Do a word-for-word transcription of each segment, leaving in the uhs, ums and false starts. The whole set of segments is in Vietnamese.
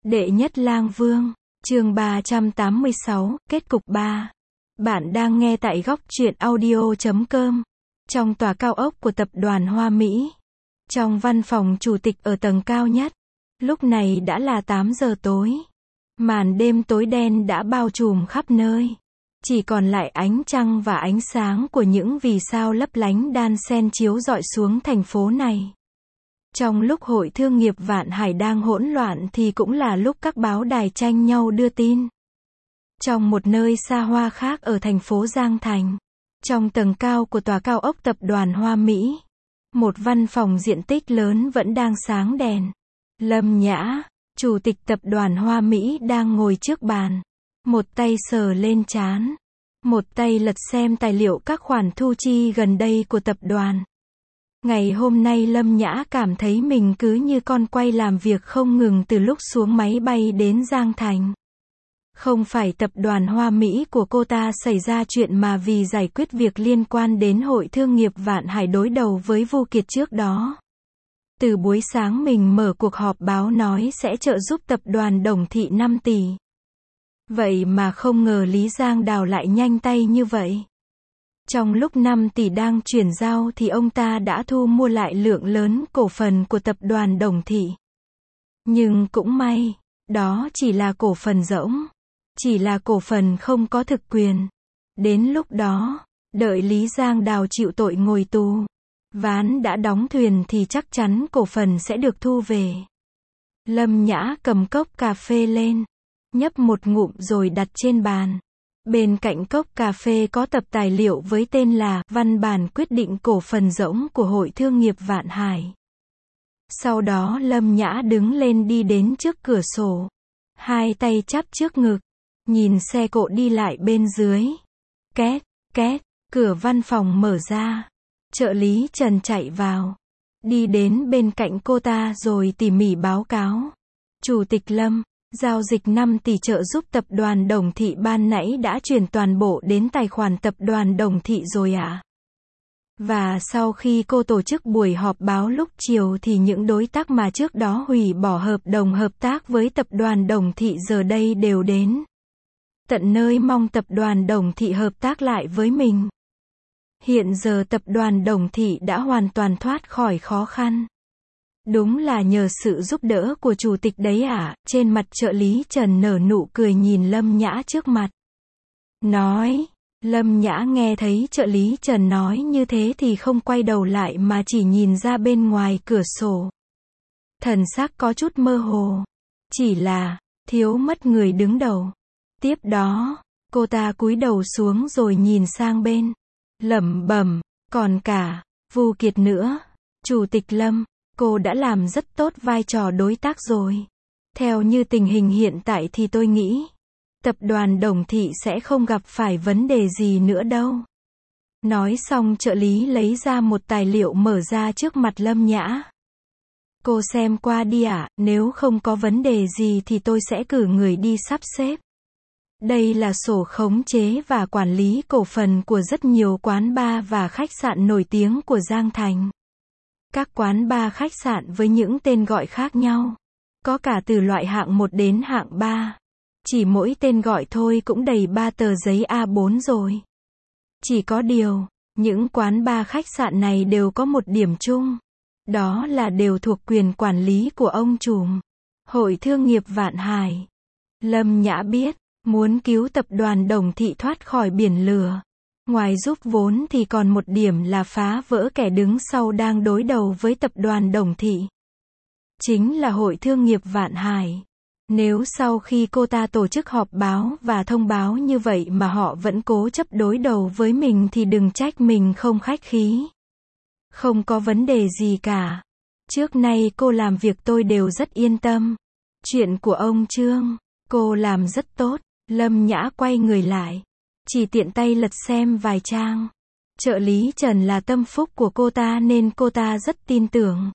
Đệ nhất lang vương, chương ba trăm tám mươi sáu, kết cục ba. Bạn đang nghe tại góc truyện audio chấm com. Trong tòa cao ốc của tập đoàn Hoa Mỹ. Trong văn phòng chủ tịch ở tầng cao nhất. Lúc này đã là tám giờ tối. Màn đêm tối đen đã bao trùm khắp nơi. Chỉ còn lại ánh trăng và ánh sáng của những vì sao lấp lánh đan xen chiếu rọi xuống thành phố này. Trong lúc hội thương nghiệp Vạn Hải đang hỗn loạn thì cũng là lúc các báo đài tranh nhau đưa tin. Trong một nơi xa hoa khác ở thành phố Giang Thành, trong tầng cao của tòa cao ốc tập đoàn Hoa Mỹ, một văn phòng diện tích lớn vẫn đang sáng đèn. Lâm Nhã, chủ tịch tập đoàn Hoa Mỹ đang ngồi trước bàn, một tay sờ lên trán, một tay lật xem tài liệu các khoản thu chi gần đây của tập đoàn. Ngày hôm nay Lâm Nhã cảm thấy mình cứ như con quay làm việc không ngừng từ lúc xuống máy bay đến Giang Thành. Không phải tập đoàn Hoa Mỹ của cô ta xảy ra chuyện mà vì giải quyết việc liên quan đến hội thương nghiệp Vạn Hải đối đầu với Vu Kiệt trước đó. Từ buổi sáng mình mở cuộc họp báo nói sẽ trợ giúp tập đoàn Đồng Thị năm tỷ. Vậy mà không ngờ Lý Giang Đào lại nhanh tay như vậy. Trong lúc năm tỷ đang chuyển giao thì ông ta đã thu mua lại lượng lớn cổ phần của tập đoàn Đồng Thị. Nhưng cũng may, đó chỉ là cổ phần rỗng. Chỉ là cổ phần không có thực quyền. Đến lúc đó, đợi Lý Giang Đào chịu tội ngồi tù, ván đã đóng thuyền thì chắc chắn cổ phần sẽ được thu về. Lâm Nhã cầm cốc cà phê lên, nhấp một ngụm rồi đặt trên bàn. Bên cạnh cốc cà phê có tập tài liệu với tên là Văn bản quyết định cổ phần rỗng của Hội Thương nghiệp Vạn Hải. Sau đó Lâm Nhã đứng lên đi đến trước cửa sổ, hai tay chắp trước ngực, nhìn xe cộ đi lại bên dưới. Két, két, cửa văn phòng mở ra. Trợ lý Trần chạy vào, đi đến bên cạnh cô ta rồi tỉ mỉ báo cáo. Chủ tịch Lâm, giao dịch năm tỷ trợ giúp tập đoàn Đồng Thị ban nãy đã chuyển toàn bộ đến tài khoản tập đoàn Đồng Thị rồi ạ. À? Và sau khi cô tổ chức buổi họp báo lúc chiều thì những đối tác mà trước đó hủy bỏ hợp đồng hợp tác với tập đoàn Đồng Thị giờ đây đều đến tận nơi mong tập đoàn Đồng Thị hợp tác lại với mình. Hiện giờ tập đoàn Đồng Thị đã hoàn toàn thoát khỏi khó khăn. Đúng là nhờ sự giúp đỡ của chủ tịch đấy ạ. À? Trên mặt trợ lý Trần nở nụ cười nhìn Lâm Nhã trước mặt. Nói, Lâm Nhã nghe thấy trợ lý Trần nói như thế thì không quay đầu lại mà chỉ nhìn ra bên ngoài cửa sổ. Thần sắc có chút mơ hồ. Chỉ là, thiếu mất người đứng đầu. Tiếp đó, cô ta cúi đầu xuống rồi nhìn sang bên. Lẩm bẩm, còn cả, Vu Kiệt nữa. Chủ tịch Lâm, cô đã làm rất tốt vai trò đối tác rồi. Theo như tình hình hiện tại thì tôi nghĩ, tập đoàn Đồng Thị sẽ không gặp phải vấn đề gì nữa đâu. Nói xong trợ lý lấy ra một tài liệu mở ra trước mặt Lâm Nhã. Cô xem qua đi ạ, à, nếu không có vấn đề gì thì tôi sẽ cử người đi sắp xếp. Đây là sổ khống chế và quản lý cổ phần của rất nhiều quán bar và khách sạn nổi tiếng của Giang Thành. Các quán bar khách sạn với những tên gọi khác nhau. Có cả từ loại hạng một đến hạng ba. Chỉ mỗi tên gọi thôi cũng đầy ba tờ giấy A bốn rồi. Chỉ có điều, những quán bar khách sạn này đều có một điểm chung. Đó là đều thuộc quyền quản lý của ông trùm Hội Thương nghiệp Vạn Hải. Lâm Nhã biết, muốn cứu tập đoàn Đồng Thị thoát khỏi biển lửa, ngoài giúp vốn thì còn một điểm là phá vỡ kẻ đứng sau đang đối đầu với tập đoàn Đồng Thị. Chính là Hội Thương nghiệp Vạn Hải. Nếu sau khi cô ta tổ chức họp báo và thông báo như vậy mà họ vẫn cố chấp đối đầu với mình thì đừng trách mình không khách khí. Không có vấn đề gì cả. Trước nay cô làm việc tôi đều rất yên tâm. Chuyện của ông Trương, cô làm rất tốt. Lâm Nhã quay người lại, chỉ tiện tay lật xem vài trang. Trợ lý Trần là tâm phúc của cô ta nên cô ta rất tin tưởng.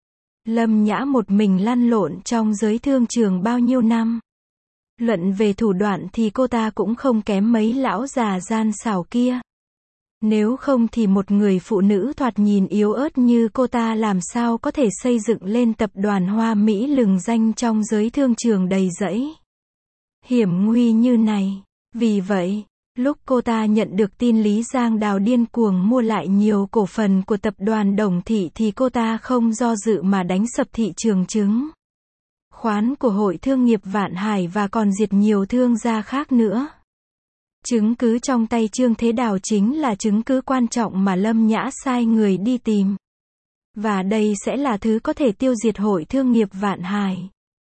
Lâm Nhã một mình lăn lộn trong giới thương trường bao nhiêu năm. Luận về thủ đoạn thì cô ta cũng không kém mấy lão già gian xảo kia. Nếu không thì một người phụ nữ thoạt nhìn yếu ớt như cô ta làm sao có thể xây dựng lên tập đoàn Hoa Mỹ lừng danh trong giới thương trường đầy rẫy hiểm nguy như này. Vì vậy, lúc cô ta nhận được tin Lý Giang Đào điên cuồng mua lại nhiều cổ phần của tập đoàn Đồng Thị thì cô ta không do dự mà đánh sập thị trường chứng khoán của Hội Thương nghiệp Vạn Hải và còn diệt nhiều thương gia khác nữa. Chứng cứ trong tay Trương Thế Đào chính là chứng cứ quan trọng mà Lâm Nhã sai người đi tìm. Và đây sẽ là thứ có thể tiêu diệt Hội Thương nghiệp Vạn Hải.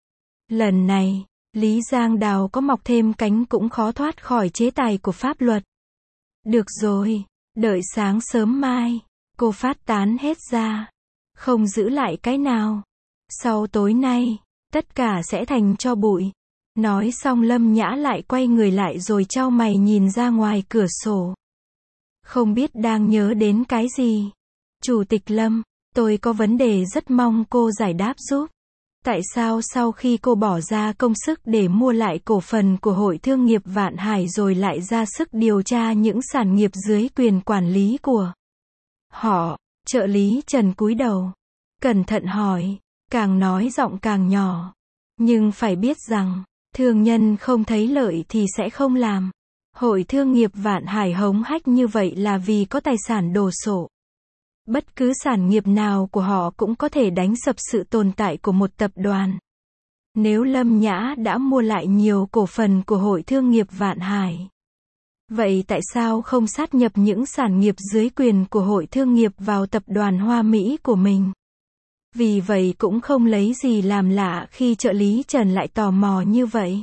Lần này, Lý Giang Đào có mọc thêm cánh cũng khó thoát khỏi chế tài của pháp luật. Được rồi, đợi sáng sớm mai, cô phát tán hết ra. Không giữ lại cái nào. Sau tối nay, tất cả sẽ thành tro bụi. Nói xong Lâm Nhã lại quay người lại rồi chau mày nhìn ra ngoài cửa sổ. Không biết đang nhớ đến cái gì. Chủ tịch Lâm, tôi có vấn đề rất mong cô giải đáp giúp. Tại sao sau khi cô bỏ ra công sức để mua lại cổ phần của Hội Thương nghiệp Vạn Hải rồi lại ra sức điều tra những sản nghiệp dưới quyền quản lý của họ? Trợ lý Trần cúi đầu, cẩn thận hỏi, càng nói giọng càng nhỏ. Nhưng phải biết rằng, thương nhân không thấy lợi thì sẽ không làm. Hội Thương nghiệp Vạn Hải hống hách như vậy là vì có tài sản đồ sộ. Bất cứ sản nghiệp nào của họ cũng có thể đánh sập sự tồn tại của một tập đoàn. Nếu Lâm Nhã đã mua lại nhiều cổ phần của Hội Thương nghiệp Vạn Hải, vậy tại sao không sát nhập những sản nghiệp dưới quyền của Hội Thương nghiệp vào tập đoàn Hoa Mỹ của mình? Vì vậy cũng không lấy gì làm lạ khi trợ lý Trần lại tò mò như vậy.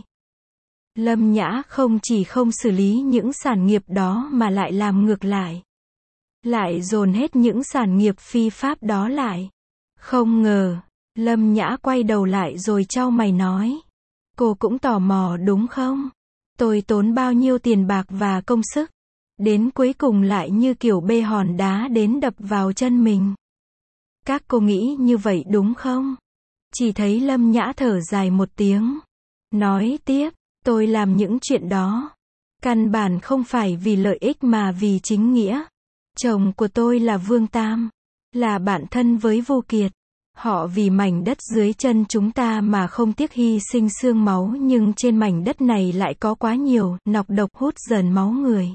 Lâm Nhã không chỉ không xử lý những sản nghiệp đó mà lại làm ngược lại. Lại dồn hết những sản nghiệp phi pháp đó lại. Không ngờ, Lâm Nhã quay đầu lại rồi chau mày nói. Cô cũng tò mò đúng không? Tôi tốn bao nhiêu tiền bạc và công sức. Đến cuối cùng lại như kiểu bê hòn đá đến đập vào chân mình. Các cô nghĩ như vậy đúng không? Chỉ thấy Lâm Nhã thở dài một tiếng. Nói tiếp, tôi làm những chuyện đó. Căn bản không phải vì lợi ích mà vì chính nghĩa. Chồng của tôi là Vương Tam. Là bạn thân với Vô Kiệt. Họ vì mảnh đất dưới chân chúng ta mà không tiếc hy sinh xương máu nhưng trên mảnh đất này lại có quá nhiều nọc độc hút dần máu người.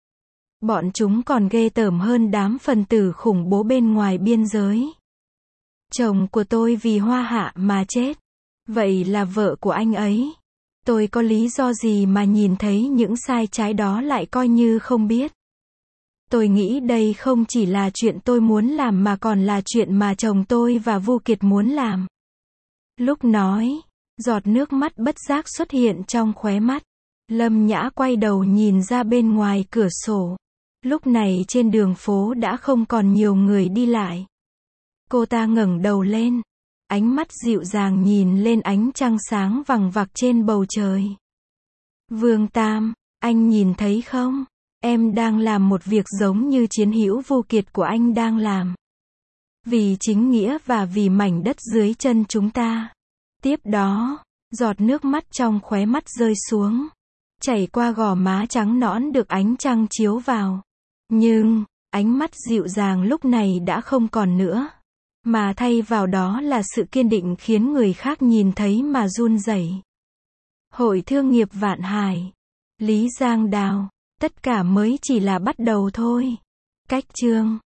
Bọn chúng còn ghê tởm hơn đám phần tử khủng bố bên ngoài biên giới. Chồng của tôi vì Hoa Hạ mà chết. Vậy là vợ của anh ấy. Tôi có lý do gì mà nhìn thấy những sai trái đó lại coi như không biết. Tôi nghĩ đây không chỉ là chuyện tôi muốn làm mà còn là chuyện mà chồng tôi và Vu Kiệt muốn làm. Lúc nói, giọt nước mắt bất giác xuất hiện trong khóe mắt. Lâm Nhã quay đầu nhìn ra bên ngoài cửa sổ. Lúc này trên đường phố đã không còn nhiều người đi lại. Cô ta ngẩng đầu lên. Ánh mắt dịu dàng nhìn lên ánh trăng sáng vằng vặc trên bầu trời. Vương Tam, anh nhìn thấy không? Em đang làm một việc giống như chiến hữu Vô Kiệt của anh đang làm. Vì chính nghĩa và vì mảnh đất dưới chân chúng ta. Tiếp đó, giọt nước mắt trong khóe mắt rơi xuống. Chảy qua gò má trắng nõn được ánh trăng chiếu vào. Nhưng, ánh mắt dịu dàng lúc này đã không còn nữa. Mà thay vào đó là sự kiên định khiến người khác nhìn thấy mà run rẩy. Hội Thương nghiệp Vạn Hải. Lý Giang Đào. Tất cả mới chỉ là bắt đầu thôi. Cách chương